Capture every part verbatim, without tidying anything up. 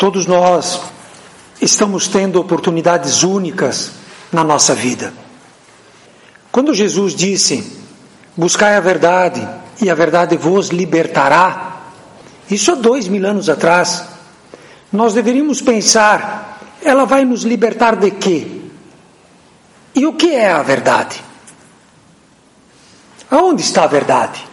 Todos nós estamos tendo oportunidades únicas na nossa vida. Quando Jesus disse, buscai a verdade e a verdade vos libertará, isso há dois mil anos atrás, nós deveríamos pensar, ela vai nos libertar de quê? E o que é a verdade? Aonde está a verdade?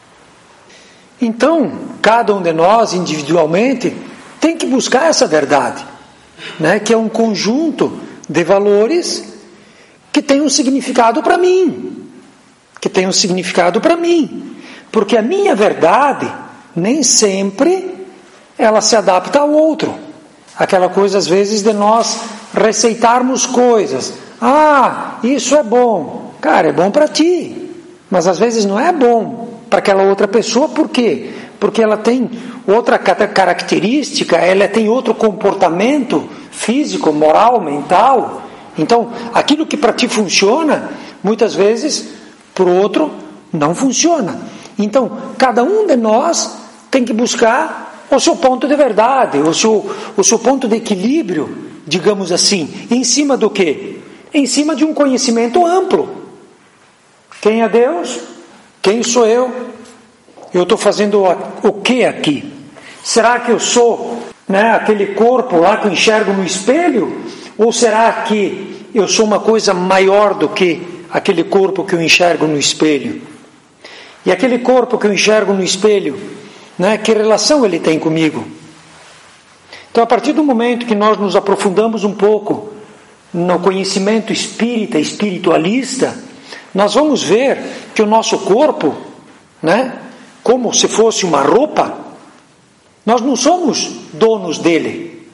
Então, cada um de nós, individualmente, tem que buscar essa verdade, né? Que é um conjunto de valores que tem um significado para mim, que tem um significado para mim, porque a minha verdade, nem sempre, ela se adapta ao outro. Aquela coisa, às vezes, de nós receitarmos coisas. Ah, isso é bom. Cara, é bom para ti. Mas às vezes não é bom para aquela outra pessoa. Por quê? Porque ela tem outra característica, ela tem outro comportamento físico, moral, mental. Então, aquilo que para ti funciona, muitas vezes, para o outro, não funciona. Então, cada um de nós tem que buscar o seu ponto de verdade, o seu, o seu ponto de equilíbrio, digamos assim, em cima do quê? Em cima de um conhecimento amplo. Quem é Deus? Quem sou eu? Eu estou fazendo o que aqui? Será que eu sou, né, aquele corpo lá que eu enxergo no espelho? Ou será que eu sou uma coisa maior do que aquele corpo que eu enxergo no espelho? E aquele corpo que eu enxergo no espelho, né, que relação ele tem comigo? Então, a partir do momento que nós nos aprofundamos um pouco no conhecimento espírita, espiritualista, nós vamos ver que o nosso corpo, né, como se fosse uma roupa, nós não somos donos dele.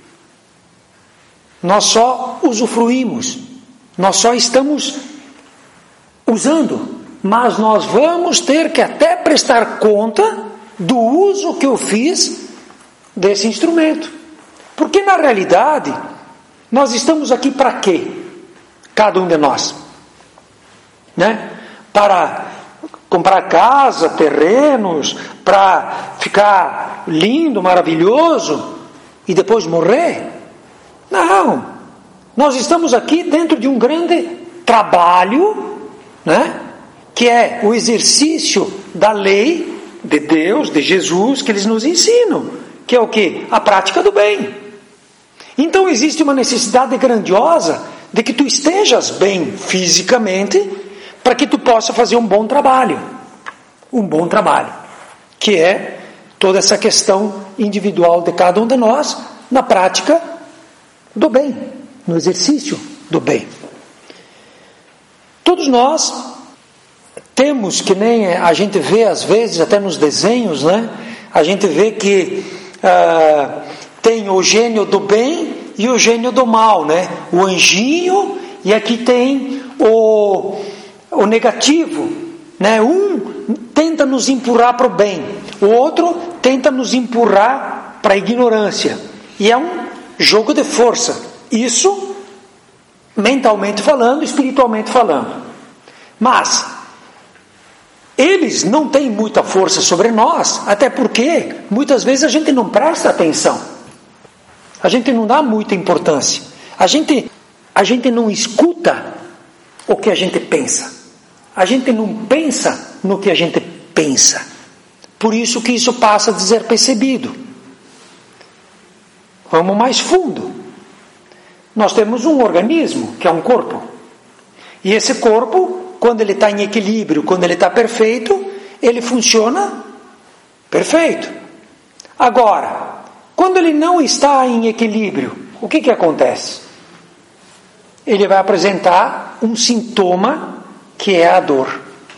Nós só usufruímos, nós só estamos usando, mas nós vamos ter que até prestar conta do uso que eu fiz desse instrumento. Porque na realidade, nós estamos aqui para quê? Cada um de nós. Né? Para comprar casa, terrenos, para ficar lindo, maravilhoso e depois morrer? Não. Nós estamos aqui dentro de um grande trabalho, né? Que é o exercício da lei de Deus, de Jesus, que eles nos ensinam, que é o quê? A prática do bem. Então existe uma necessidade grandiosa de que tu estejas bem fisicamente, para que tu possa fazer um bom trabalho, um bom trabalho, que é toda essa questão individual de cada um de nós, na prática do bem, no exercício do bem. Todos nós temos, que nem a gente vê às vezes, até nos desenhos, né? A gente vê que ah, tem o gênio do bem e o gênio do mal, né? O anjinho, e aqui tem o... o negativo, né? Um tenta nos empurrar para o bem, o outro tenta nos empurrar para a ignorância, e é um jogo de força, isso mentalmente falando, espiritualmente falando. Mas eles não têm muita força sobre nós, até porque muitas vezes a gente não presta atenção, a gente não dá muita importância, a gente, a gente não escuta o que a gente pensa. A gente não pensa no que a gente pensa. Por isso que isso passa a despercebido. Vamos mais fundo. Nós temos um organismo, que é um corpo. E esse corpo, quando ele está em equilíbrio, quando ele está perfeito, ele funciona perfeito. Agora, quando ele não está em equilíbrio, o que que acontece? Ele vai apresentar um sintoma que é a dor.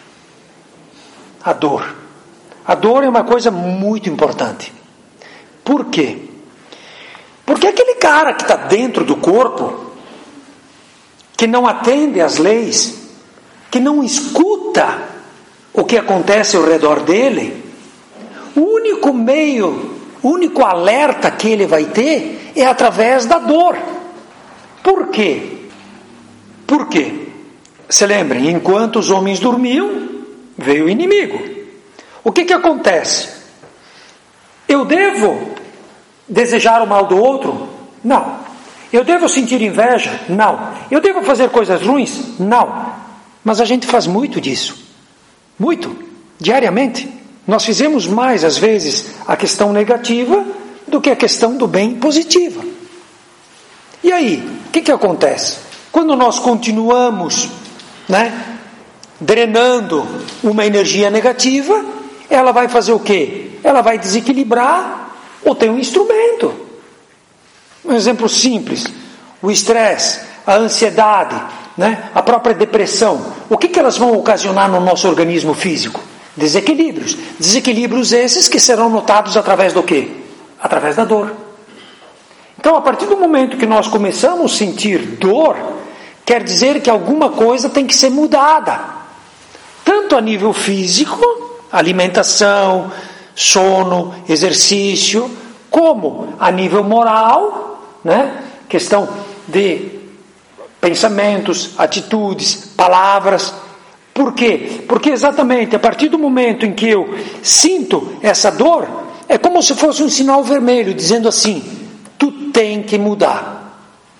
A dor. A dor é uma coisa muito importante. Por quê? Porque aquele cara que está dentro do corpo, que não atende às leis, que não escuta o que acontece ao redor dele, o único meio, o único alerta que ele vai ter é através da dor. Por quê? Por quê? Se lembrem, enquanto os homens dormiam, veio o inimigo. O que que acontece? Eu devo desejar o mal do outro? Não. Eu devo sentir inveja? Não. Eu devo fazer coisas ruins? Não. Mas a gente faz muito disso. Muito. Diariamente. Nós fizemos mais, às vezes, a questão negativa do que a questão do bem positiva. E aí, o que que acontece? Quando nós continuamos, né, drenando uma energia negativa, ela vai fazer o quê? Ela vai desequilibrar o teu instrumento. Um exemplo simples, o estresse, a ansiedade, né, a própria depressão. O que que elas vão ocasionar no nosso organismo físico? Desequilíbrios. Desequilíbrios esses que serão notados através do quê? Através da dor. Então, a partir do momento que nós começamos a sentir dor, quer dizer que alguma coisa tem que ser mudada. Tanto a nível físico, alimentação, sono, exercício, como a nível moral, né? Questão de pensamentos, atitudes, palavras. Por quê? Porque exatamente a partir do momento em que eu sinto essa dor, é como se fosse um sinal vermelho, dizendo assim, tu tem que mudar.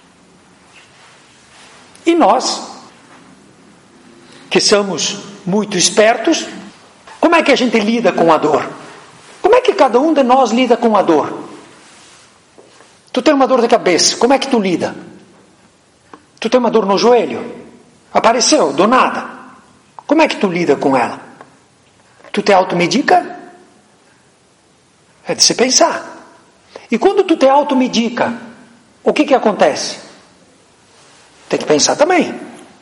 E nós, que somos muito espertos, como é que a gente lida com a dor? Como é que cada um de nós lida com a dor? Tu tem uma dor de cabeça, como é que tu lida? Tu tem uma dor no joelho? Apareceu, do nada. Como é que tu lida com ela? Tu te automedica? É de se pensar. E quando tu te automedica, o que que acontece? Tem que pensar também.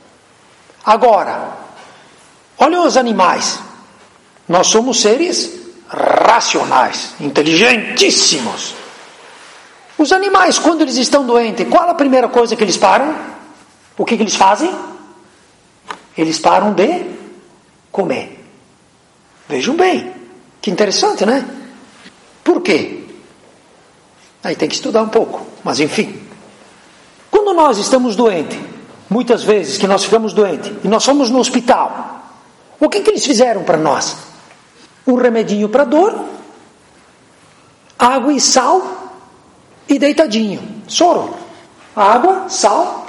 Agora, olha os animais. Nós somos seres racionais, inteligentíssimos. Os animais, quando eles estão doentes, qual a primeira coisa que eles param? O que que eles fazem? Eles param de comer. Vejam bem, que interessante, né? Por quê? Aí tem que estudar um pouco, mas enfim. Quando nós estamos doentes, muitas vezes que nós ficamos doentes, e nós fomos no hospital, o que que eles fizeram para nós? Um remedinho para dor, água e sal, e deitadinho. Soro. Água, sal,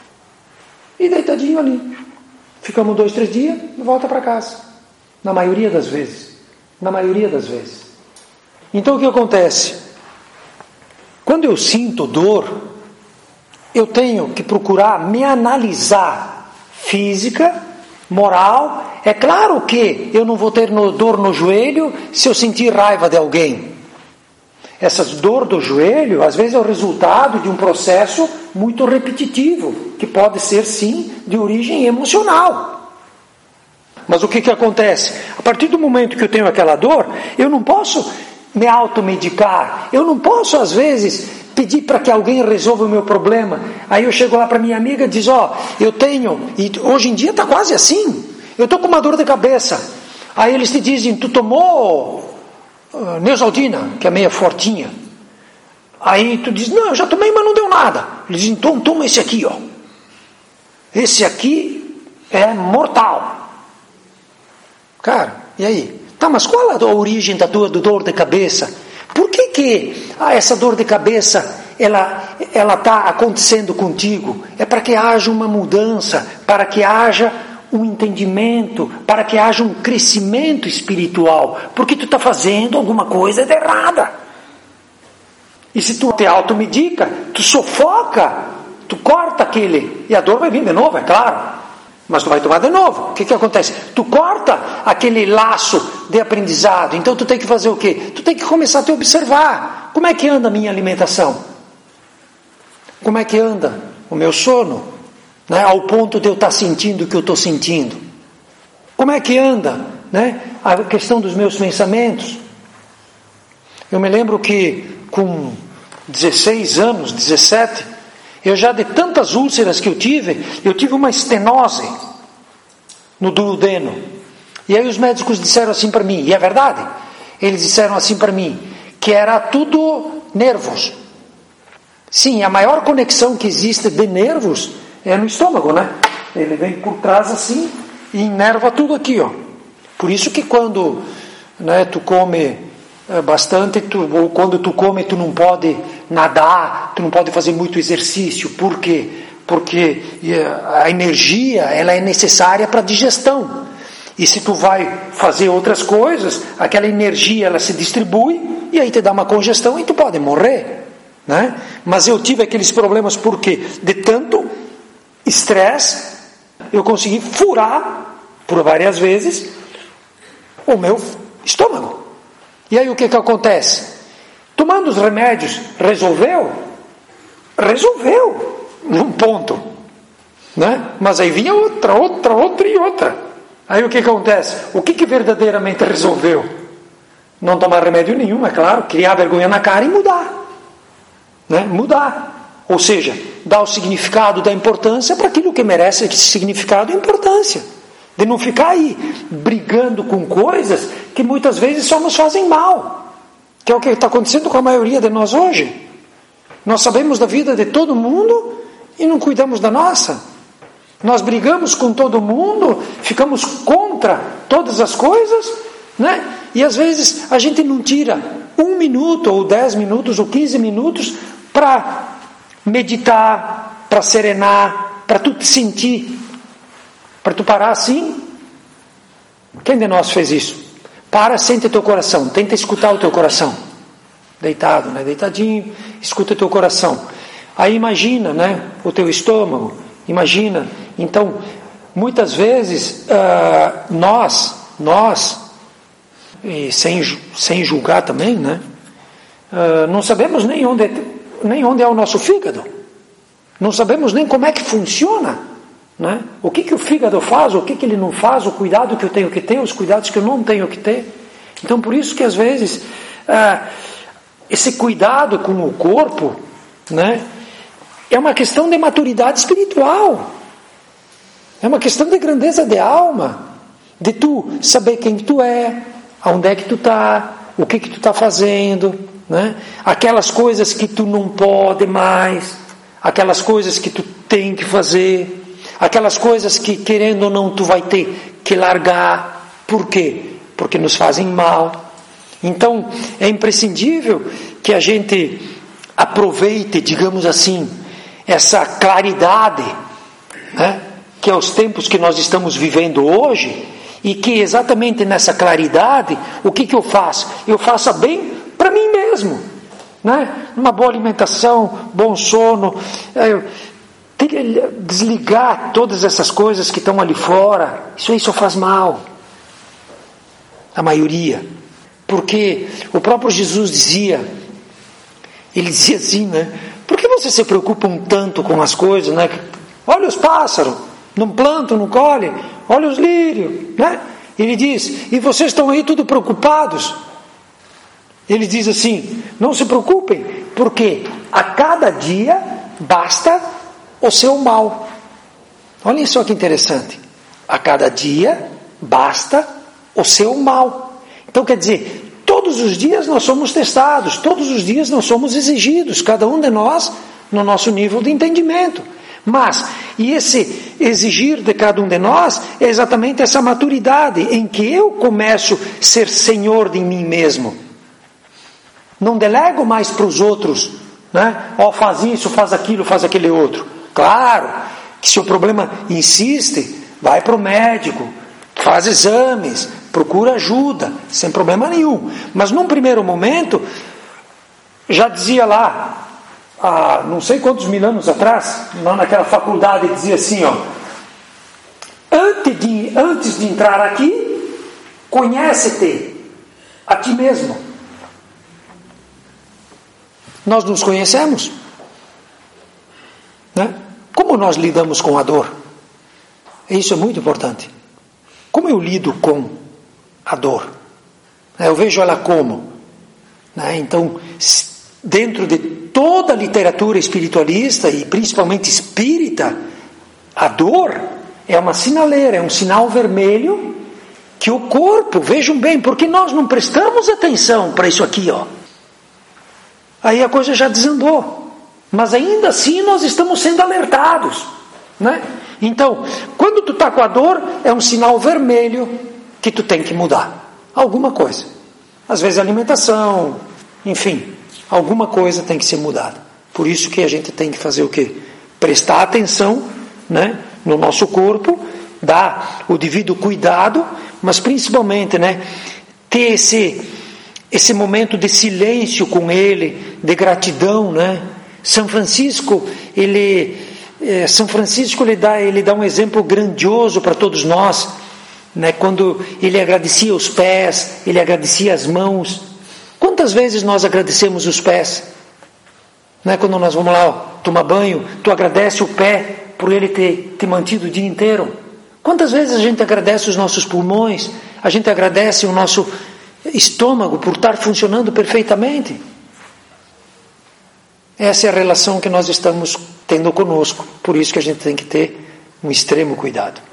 e deitadinho ali. Ficamos dois, três dias e volta para casa. Na maioria das vezes. Na maioria das vezes. Então o que acontece? Quando eu sinto dor, eu tenho que procurar me analisar física, moral. É claro que eu não vou ter no, dor no joelho se eu sentir raiva de alguém. Essa dor do joelho, às vezes, é o resultado de um processo muito repetitivo, que pode ser, sim, de origem emocional. Mas o que que acontece? A partir do momento que eu tenho aquela dor, eu não posso me automedicar, eu não posso, às vezes, pedir para que alguém resolva o meu problema. Aí eu chego lá para minha amiga e diz, ó, oh, eu tenho, e hoje em dia está quase assim, eu estou com uma dor de cabeça. Aí eles te dizem, tu tomou uh, Neosaldina, que é meia fortinha. Aí tu diz, não, eu já tomei, mas não deu nada. Eles dizem, então toma esse aqui, ó. Esse aqui é mortal. Cara, e aí? Tá, mas qual é a origem da dor, do dor de cabeça? Por que que ah, essa dor de cabeça, ela ela está acontecendo contigo? É para que haja uma mudança, para que haja um entendimento, para que haja um crescimento espiritual. Porque tu está fazendo alguma coisa de errada. E se tu te automedica, tu sufoca, tu corta aquele, e a dor vai vir de novo, é claro. Mas tu vai tomar de novo. O que que acontece? Tu corta aquele laço de aprendizado. Então tu tem que fazer o quê? Tu tem que começar a te observar. Como é que anda a minha alimentação? Como é que anda o meu sono? Né? Ao ponto de eu estar sentindo o que eu estou sentindo. Como é que anda, né, a questão dos meus pensamentos? Eu me lembro que com dezesseis anos, dezessete, eu já de tantas úlceras que eu tive, eu tive uma estenose no duodeno. E aí os médicos disseram assim para mim, e é verdade, eles disseram assim para mim, que era tudo nervos. Sim, a maior conexão que existe de nervos é no estômago, né? Ele vem por trás assim e inerva tudo aqui, ó. Por isso que quando, né, tu come bastante, tu, ou quando tu come tu não pode nadar, tu não pode fazer muito exercício. Por quê? Porque a energia ela é necessária para a digestão. E se tu vai fazer outras coisas, aquela energia ela se distribui e aí te dá uma congestão e tu pode morrer, né? Mas eu tive aqueles problemas porque de tanto estresse eu consegui furar por várias vezes o meu estômago. E aí o que que acontece? Tomando os remédios, resolveu? Resolveu, num ponto, né? Mas aí vinha outra, outra, outra e outra. Aí o que acontece? O que que verdadeiramente resolveu? Não tomar remédio nenhum, é claro, criar vergonha na cara e mudar, né? Mudar, ou seja, dar o significado da importância para aquilo que merece esse significado e importância, de não ficar aí brigando com coisas que muitas vezes só nos fazem mal, que é o que está acontecendo com a maioria de nós hoje. Nós sabemos da vida de todo mundo e não cuidamos da nossa. Nós brigamos com todo mundo, ficamos contra todas as coisas, né? E às vezes a gente não tira um minuto, ou dez minutos, ou quinze minutos para meditar, para serenar, para tu te sentir, para tu parar assim. Quem de nós fez isso? Para, sente teu coração, tenta escutar o teu coração. Deitado, né? Deitadinho, escuta teu coração. Aí imagina, né? O teu estômago, imagina. Então, muitas vezes, uh, nós, nós, e sem, sem julgar também, né? Uh, não sabemos nem onde, nem onde é o nosso fígado. Não sabemos nem como é que funciona, né? O que que o fígado faz, o que que ele não faz, o cuidado que eu tenho que ter, os cuidados que eu não tenho que ter. Então, por isso que às vezes, uh, esse cuidado com o corpo, né? É uma questão de maturidade espiritual. É uma questão de grandeza de alma, de tu saber quem tu é, aonde é que tu está, o que que tu está fazendo, né? Aquelas coisas que tu não pode mais, aquelas coisas que tu tem que fazer, aquelas coisas que querendo ou não tu vai ter que largar. Por quê? Porque nos fazem mal. Então é imprescindível que a gente aproveite, digamos assim, essa claridade, né? Que é os tempos que nós estamos vivendo hoje, e que exatamente nessa claridade, o que que eu faço? Eu faço bem para mim mesmo, né? Uma boa alimentação, bom sono, é, tem que desligar todas essas coisas que estão ali fora. Isso aí só faz mal, a maioria, porque o próprio Jesus dizia, ele dizia assim, né? Por que vocês se preocupam tanto com as coisas, né? Olha os pássaros, não plantam, não colhem, olha os lírios, né? Ele diz, e vocês estão aí tudo preocupados? Ele diz assim, não se preocupem, porque a cada dia basta o seu mal. Olha só que interessante, a cada dia basta o seu mal. Então quer dizer, todos os dias nós somos testados, todos os dias nós somos exigidos, cada um de nós no nosso nível de entendimento. Mas, e esse exigir de cada um de nós é exatamente essa maturidade em que eu começo a ser senhor de mim mesmo. Não delego mais para os outros, né? Ó, faz isso, faz aquilo, faz aquele outro. Claro que se o problema insiste, vai para o médico, faz exames, procura ajuda, sem problema nenhum. Mas num primeiro momento, já dizia lá, há não sei quantos mil anos atrás, lá naquela faculdade, dizia assim, ó, antes de, antes de entrar aqui, conhece-te a ti mesmo. Nós nos conhecemos, né? Como nós lidamos com a dor? Isso é muito importante. Como eu lido com a dor? Eu vejo ela como, né? Então, dentro de toda a literatura espiritualista e principalmente espírita, a dor é uma sinaleira, é um sinal vermelho que o corpo, vejam bem, porque nós não prestamos atenção para isso aqui, ó. Aí a coisa já desandou, mas ainda assim nós estamos sendo alertados, né? Então, quando tu está com a dor, é um sinal vermelho que tu tem que mudar alguma coisa. Às vezes a alimentação, enfim, alguma coisa tem que ser mudada. Por isso que a gente tem que fazer o quê? Prestar atenção, né, no nosso corpo, dar o devido cuidado, mas principalmente, né, ter esse, esse momento de silêncio com ele, de gratidão, né? São Francisco, ele, eh, São Francisco ele dá, ele dá um exemplo grandioso para todos nós, né? Quando ele agradecia os pés, ele agradecia as mãos. Quantas vezes nós agradecemos os pés? Né? Quando nós vamos lá ó, tomar banho, tu agradece o pé por ele ter te mantido o dia inteiro. Quantas vezes a gente agradece os nossos pulmões, a gente agradece o nosso estômago por estar funcionando perfeitamente? Essa é a relação que nós estamos tendo conosco, por isso que a gente tem que ter um extremo cuidado.